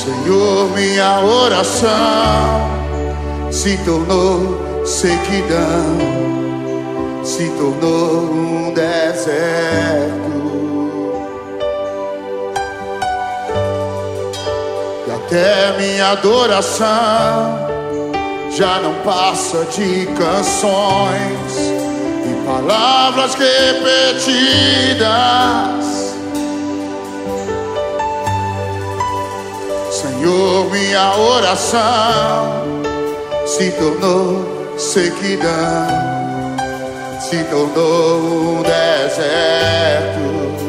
Senhor, minha oração se tornou sequidão, se tornou um deserto. E até minha adoração já não passa de canções e palavras repetidas. Senhor, minha oração se tornou sequidão, se tornou um deserto.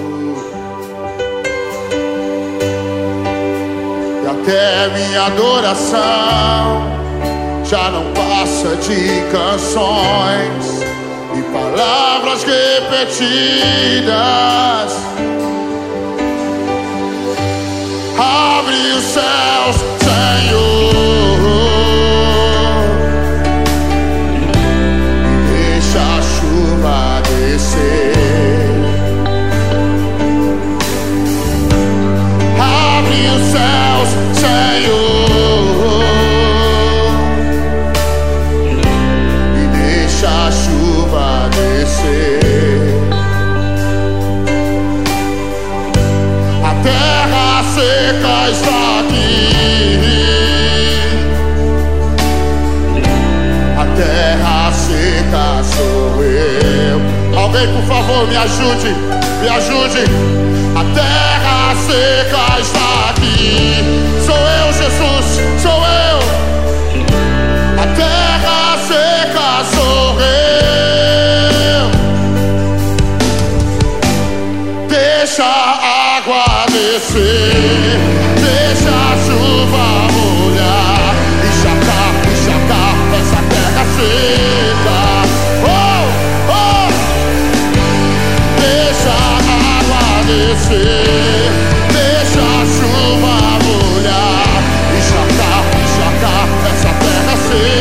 E até minha adoração já não passa de canções e palavras repetidas. Abre os céus, Senhor, deixa a chuva descer. Abre os céus, Senhor, e deixa a chuva descer. A terra seca está aqui, a terra seca sou eu. Alguém, por favor, me ajude, me ajude. A terra seca está aqui. Sou eu, Jesus, sou eu. A terra seca sou eu. Deixa a água descer, deixa a chuva molhar, encharcar essa terra seca. Oh, oh. Deixa a água descer, deixa a chuva molhar, encharcar essa terra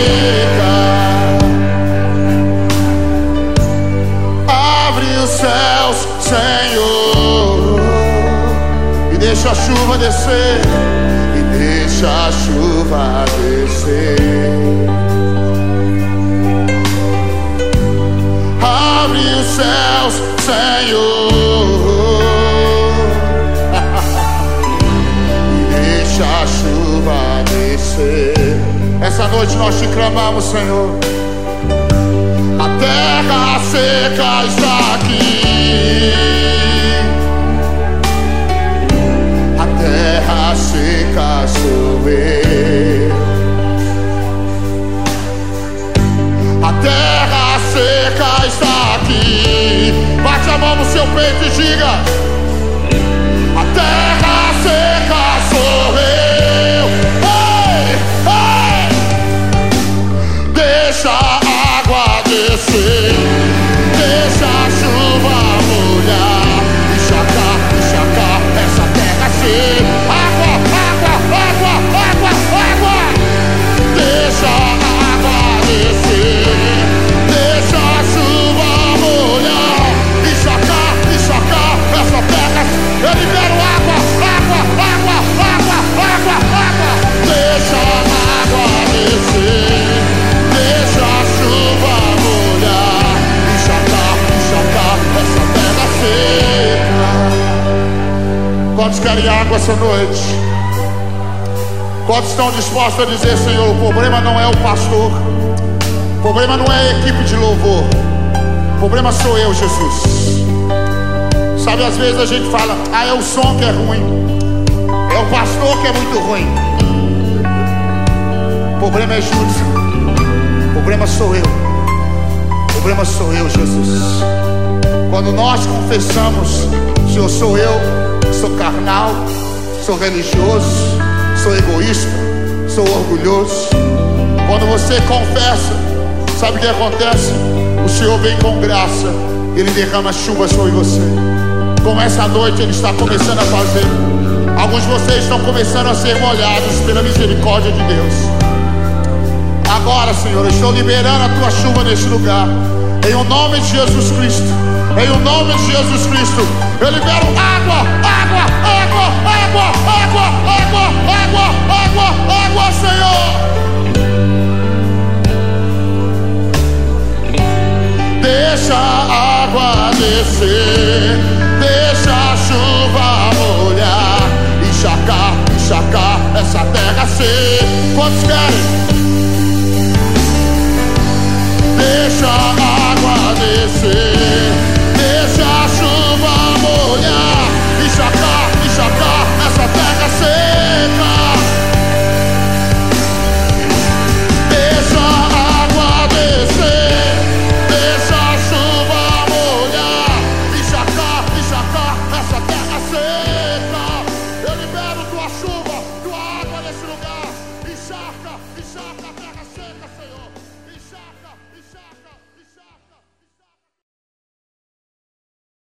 seca. Abre os céus, Senhor, deixa a chuva descer, e deixa a chuva descer. Abre os céus, Senhor, e deixa a chuva descer. Essa noite nós te clamamos, Senhor. A terra seca está aqui, terra seca sou eu. A terra seca está aqui. Bate a mão no seu peito e diga: a terra seca sou eu. Ei, ei. Deixa a água descer, deixa a chuva molhar, encharcar essa terra seca. Água, água, água, água, água. Deixa a água descer, deixa a chuva molhar, encharcar essa terra. Eu libero água, água, água, água, água, água. Deixa a água descer, deixa a chuva molhar, encharcar essa terra seca. Quantos querem água essa noite? Quantos estão dispostos a dizer: Senhor, o problema não é o pastor, o problema não é a equipe de louvor, o problema sou eu, Jesus. Sabe, às vezes a gente fala: ah, é o som que é ruim, é o pastor que é muito ruim. O problema é justo, o problema sou eu, o problema sou eu, Jesus. Quando nós confessamos: Senhor, sou eu, sou carnal, sou religioso, sou egoísta, sou orgulhoso. Quando você confessa, sabe o que acontece? O Senhor vem com graça, Ele derrama chuva sobre você. Como essa noite Ele está começando a fazer. Alguns de vocês estão começando a ser molhados pela misericórdia de Deus. Agora, Senhor, eu estou liberando a Tua chuva neste lugar, em o nome de Jesus Cristo. Em o nome de Jesus Cristo, eu libero água, água, água, água, água, água, água. você.